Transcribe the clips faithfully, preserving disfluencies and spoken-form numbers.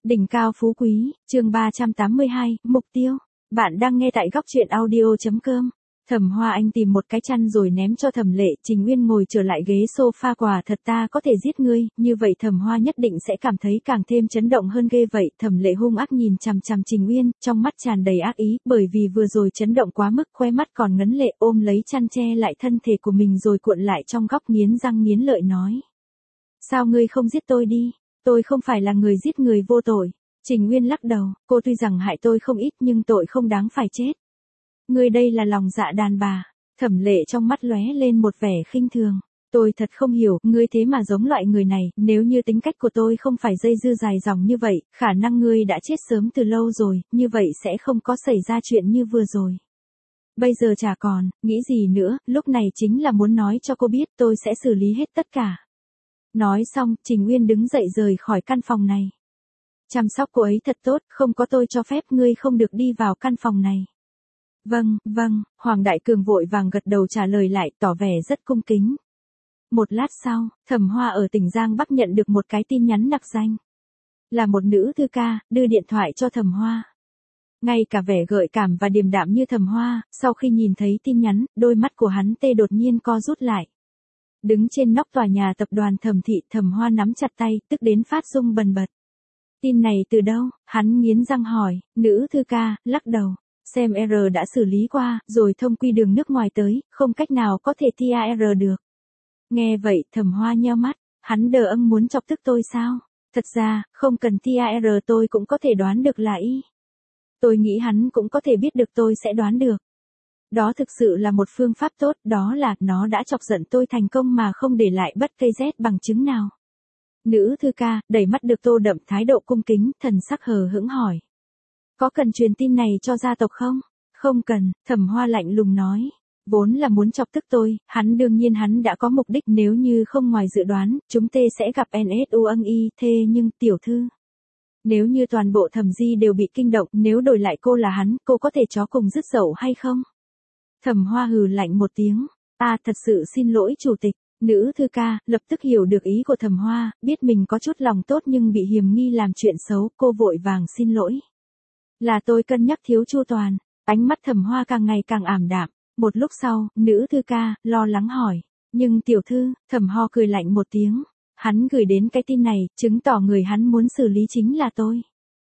Đỉnh cao phú quý, chương ba trăm tám mươi hai, mục tiêu. Bạn đang nghe tại góc truyện audio chấm com. Thẩm Hoa Anh tìm một cái chăn rồi ném cho Thẩm Lệ, Trình Uyên ngồi trở lại ghế sofa. Quả thật ta có thể giết ngươi, như vậy Thẩm Hoa nhất định sẽ cảm thấy càng thêm chấn động hơn ghê vậy. Thẩm Lệ hung ác nhìn chằm chằm Trình Uyên, trong mắt tràn đầy ác ý, bởi vì vừa rồi chấn động quá mức, khoe mắt còn ngấn lệ, ôm lấy chăn che lại thân thể của mình rồi cuộn lại trong góc nghiến răng nghiến lợi nói: sao ngươi không giết tôi đi? Tôi không phải là người giết người vô tội. Trình Uyên lắc đầu, cô tuy rằng hại tôi không ít nhưng tội không đáng phải chết. Ngươi đây là lòng dạ đàn bà. Thẩm Lệ trong mắt lóe lên một vẻ khinh thường. Tôi thật không hiểu, ngươi thế mà giống loại người này, nếu như tính cách của tôi không phải dây dưa dài dòng như vậy, khả năng ngươi đã chết sớm từ lâu rồi, như vậy sẽ không có xảy ra chuyện như vừa rồi. Bây giờ chả còn, nghĩ gì nữa, lúc này chính là muốn nói cho cô biết tôi sẽ xử lý hết tất cả. Nói xong, Trình Uyên đứng dậy rời khỏi căn phòng này. Chăm sóc cô ấy thật tốt, không có tôi cho phép ngươi không được đi vào căn phòng này. Vâng, vâng, Hoàng Đại Cường vội vàng gật đầu trả lời lại, tỏ vẻ rất cung kính. Một lát sau, Thẩm Hoa ở tỉnh Giang Bắc nhận được một cái tin nhắn nặc danh. Là một nữ thư ca, đưa điện thoại cho Thẩm Hoa. Ngay cả vẻ gợi cảm và điềm đạm như Thẩm Hoa, sau khi nhìn thấy tin nhắn, đôi mắt của hắn tê đột nhiên co rút lại. Đứng trên nóc tòa nhà tập đoàn Thẩm thị, Thẩm Hoa nắm chặt tay, tức đến phát rung bần bật. Tin này từ đâu? Hắn nghiến răng hỏi. Nữ thư ca lắc đầu. Xem R đã xử lý qua, rồi thông quy đường nước ngoài tới, không cách nào có thể tê a rờ được. Nghe vậy, Thẩm Hoa nheo mắt. Hắn đờ âng muốn chọc tức tôi sao? Thật ra, không cần tê a rờ tôi cũng có thể đoán được là y. Tôi nghĩ hắn cũng có thể biết được tôi sẽ đoán được. Đó thực sự là một phương pháp tốt, đó là nó đã chọc giận tôi thành công mà không để lại bất cây rét bằng chứng nào. Nữ thư ca, đẩy mắt được tô đậm thái độ cung kính, thần sắc hờ hững hỏi. Có cần truyền tin này cho gia tộc không? Không cần, Thẩm Hoa lạnh lùng nói. Vốn là muốn chọc tức tôi, hắn đương nhiên hắn đã có mục đích, nếu như không ngoài dự đoán, chúng tê sẽ gặp en ét u ân y, thê nhưng, tiểu thư. Nếu như toàn bộ Thẩm Di đều bị kinh động, nếu đổi lại cô là hắn, cô có thể chó cùng dứt dậu hay không? Thẩm Hoa hừ lạnh một tiếng. Ta thật sự xin lỗi chủ tịch. Nữ thư ca, lập tức hiểu được ý của Thẩm Hoa, biết mình có chút lòng tốt nhưng bị hiềm nghi làm chuyện xấu, cô vội vàng xin lỗi. Là tôi cân nhắc thiếu chu toàn. Ánh mắt Thẩm Hoa càng ngày càng ảm đạm. Một lúc sau, nữ thư ca, lo lắng hỏi. Nhưng tiểu thư, Thẩm Hoa cười lạnh một tiếng. Hắn gửi đến cái tin này, chứng tỏ người hắn muốn xử lý chính là tôi.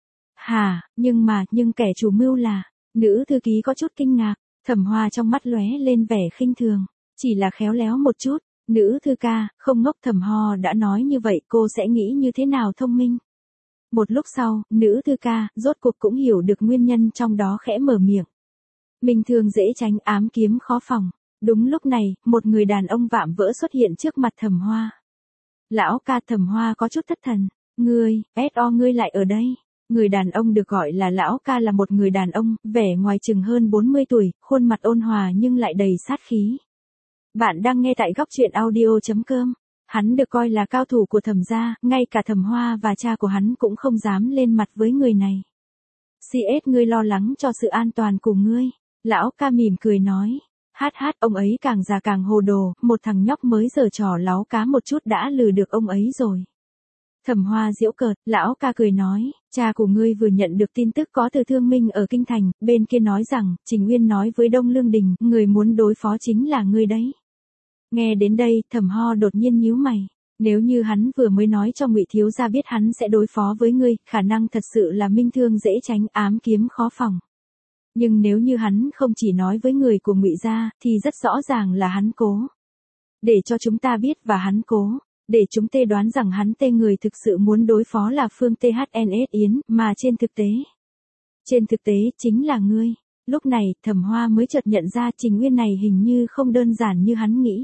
Hả, nhưng mà, nhưng kẻ chủ mưu là, nữ thư ký có chút kinh ngạc. Thẩm Hoa trong mắt lóe lên vẻ khinh thường. Chỉ là khéo léo một chút. Nữ thư ca, không ngốc. Thẩm Hoa đã nói như vậy, cô sẽ nghĩ như thế nào thông minh. Một lúc sau, nữ thư ca, rốt cuộc cũng hiểu được nguyên nhân trong đó, khẽ mở miệng. Mình thường dễ tránh, ám kiếm khó phòng. Đúng lúc này, một người đàn ông vạm vỡ xuất hiện trước mặt Thẩm Hoa. Lão ca. Thẩm Hoa có chút thất thần. Ngươi, ét o ngươi lại ở đây. Người đàn ông được gọi là lão ca là một người đàn ông, vẻ ngoài chừng hơn bốn mươi tuổi, khuôn mặt ôn hòa nhưng lại đầy sát khí. Bạn đang nghe tại góc truyện audio chấm com. Hắn được coi là cao thủ của Thẩm gia, ngay cả Thẩm Hoa và cha của hắn cũng không dám lên mặt với người này. xê ét ngươi lo lắng cho sự an toàn của ngươi. Lão ca mỉm cười nói. Hát hát, ông ấy càng già càng hồ đồ, một thằng nhóc mới giở trò láu cá một chút đã lừa được ông ấy rồi. Thẩm Hoa giễu cợt, lão ca cười nói, cha của ngươi vừa nhận được tin tức có từ Thương Minh ở Kinh Thành, bên kia nói rằng, Trình Uyên nói với Đông Lương Đình, người muốn đối phó chính là ngươi đấy. Nghe đến đây, Thẩm Hoa đột nhiên nhíu mày. Nếu như hắn vừa mới nói cho Ngụy thiếu gia biết hắn sẽ đối phó với ngươi, khả năng thật sự là minh thương dễ tránh, ám kiếm khó phòng. Nhưng nếu như hắn không chỉ nói với người của Ngụy gia, thì rất rõ ràng là hắn cố. Để cho chúng ta biết và hắn cố. Để chúng tê đoán rằng hắn tê người thực sự muốn đối phó là Phương tê hát en ét Yến, mà trên thực tế. Trên thực tế, chính là ngươi. Lúc này, Thẩm Hoa mới chợt nhận ra Trình Uyên này hình như không đơn giản như hắn nghĩ.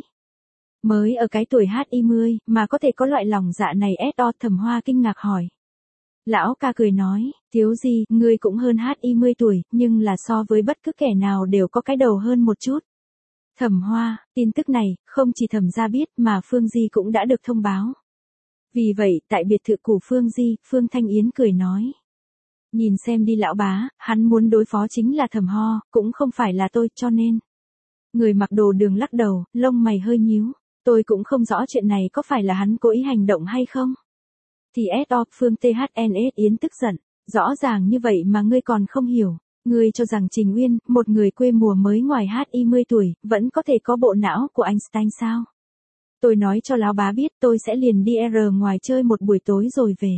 Mới ở cái tuổi hát i mươi, mà có thể có loại lòng dạ này ét o. Thẩm Hoa kinh ngạc hỏi. Lão ca cười nói, thiếu gì, ngươi cũng hơn hát i mươi tuổi, nhưng là so với bất cứ kẻ nào đều có cái đầu hơn một chút. Thẩm Hoa, tin tức này, không chỉ Thẩm gia biết mà Phương Di cũng đã được thông báo. Vì vậy, tại biệt thự của Phương Di, Phương Thanh Yến cười nói. Nhìn xem đi lão bá, hắn muốn đối phó chính là Thẩm Hoa, cũng không phải là tôi, cho nên. Người mặc đồ đường lắc đầu, lông mày hơi nhíu. Tôi cũng không rõ chuyện này có phải là hắn cố ý hành động hay không. Thì ét o, Phương tê hát en ét Yến tức giận. Rõ ràng như vậy mà ngươi còn không hiểu. Ngươi cho rằng Trình Uyên, một người quê mùa mới ngoài hát hai mươi tuổi, vẫn có thể có bộ não của Einstein sao? Tôi nói cho Lão Bá biết tôi sẽ liền đi R ngoài chơi một buổi tối rồi về.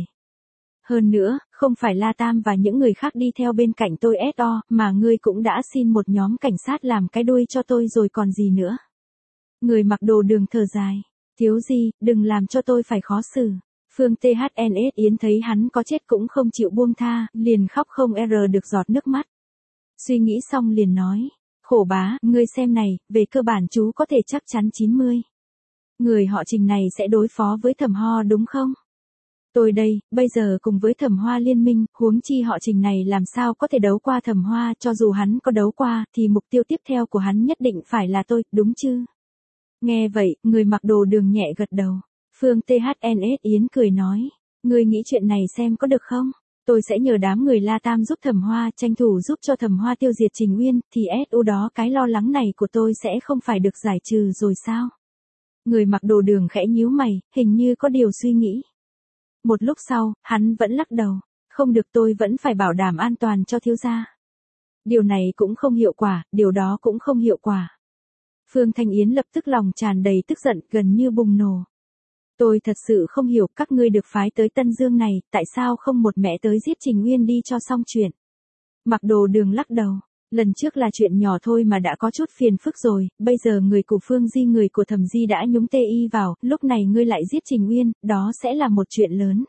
Hơn nữa, không phải La Tam và những người khác đi theo bên cạnh tôi ét o, mà ngươi cũng đã xin một nhóm cảnh sát làm cái đuôi cho tôi rồi còn gì nữa. Người mặc đồ đường thở dài. Thiếu gì, đừng làm cho tôi phải khó xử. Phương tê hát en ét Yến thấy hắn có chết cũng không chịu buông tha, liền khóc không r được giọt nước mắt. Suy nghĩ xong liền nói, khổ bá, ngươi xem này, về cơ bản chú có thể chắc chắn chín mươi. Người họ Trình này sẽ đối phó với Thẩm Ho đúng không? Tôi đây, bây giờ cùng với Thẩm Hoa liên minh, huống chi họ Trình này làm sao có thể đấu qua Thẩm Hoa, cho dù hắn có đấu qua, thì mục tiêu tiếp theo của hắn nhất định phải là tôi, đúng chứ? Nghe vậy, người mặc đồ đường nhẹ gật đầu. Phương tê hát en ét Yến cười nói, ngươi nghĩ chuyện này xem có được không? Tôi sẽ nhờ đám người La Tam giúp Thẩm Hoa, tranh thủ giúp cho Thẩm Hoa tiêu diệt Trình Uyên, thì ét u đó cái lo lắng này của tôi sẽ không phải được giải trừ rồi sao? Người mặc đồ đường khẽ nhíu mày, hình như có điều suy nghĩ. Một lúc sau, hắn vẫn lắc đầu, không được, tôi vẫn phải bảo đảm an toàn cho thiếu gia. Điều này cũng không hiệu quả, điều đó cũng không hiệu quả. Phương Thanh Yến lập tức lòng tràn đầy tức giận, gần như bùng nổ. Tôi thật sự không hiểu các ngươi được phái tới Tân Dương này, tại sao không một mẹ tới giết Trình Uyên đi cho xong chuyện. Mặc đồ đường lắc đầu, lần trước là chuyện nhỏ thôi mà đã có chút phiền phức rồi, bây giờ người của Phương Di người của Thẩm Di đã nhúng tê y vào, lúc này ngươi lại giết Trình Uyên, đó sẽ là một chuyện lớn.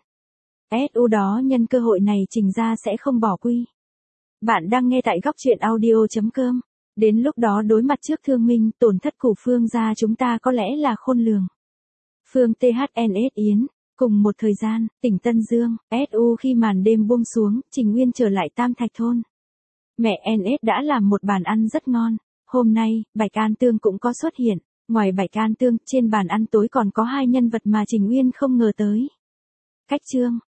ét u đó nhân cơ hội này Trình gia sẽ không bỏ quy. Bạn đang nghe tại góc truyện audio chấm com. Đến lúc đó đối mặt trước thương minh, tổn thất của Phương gia chúng ta có lẽ là khôn lường. Phương tê hát en ét Yến, cùng một thời gian, tỉnh Tân Dương, ét u khi màn đêm buông xuống, Trình Uyên trở lại Tam Thạch Thôn. Mẹ en ét đã làm một bàn ăn rất ngon. Hôm nay, Bạch An Tương cũng có xuất hiện. Ngoài Bạch An Tương, trên bàn ăn tối còn có hai nhân vật mà Trình Uyên không ngờ tới. Cách chương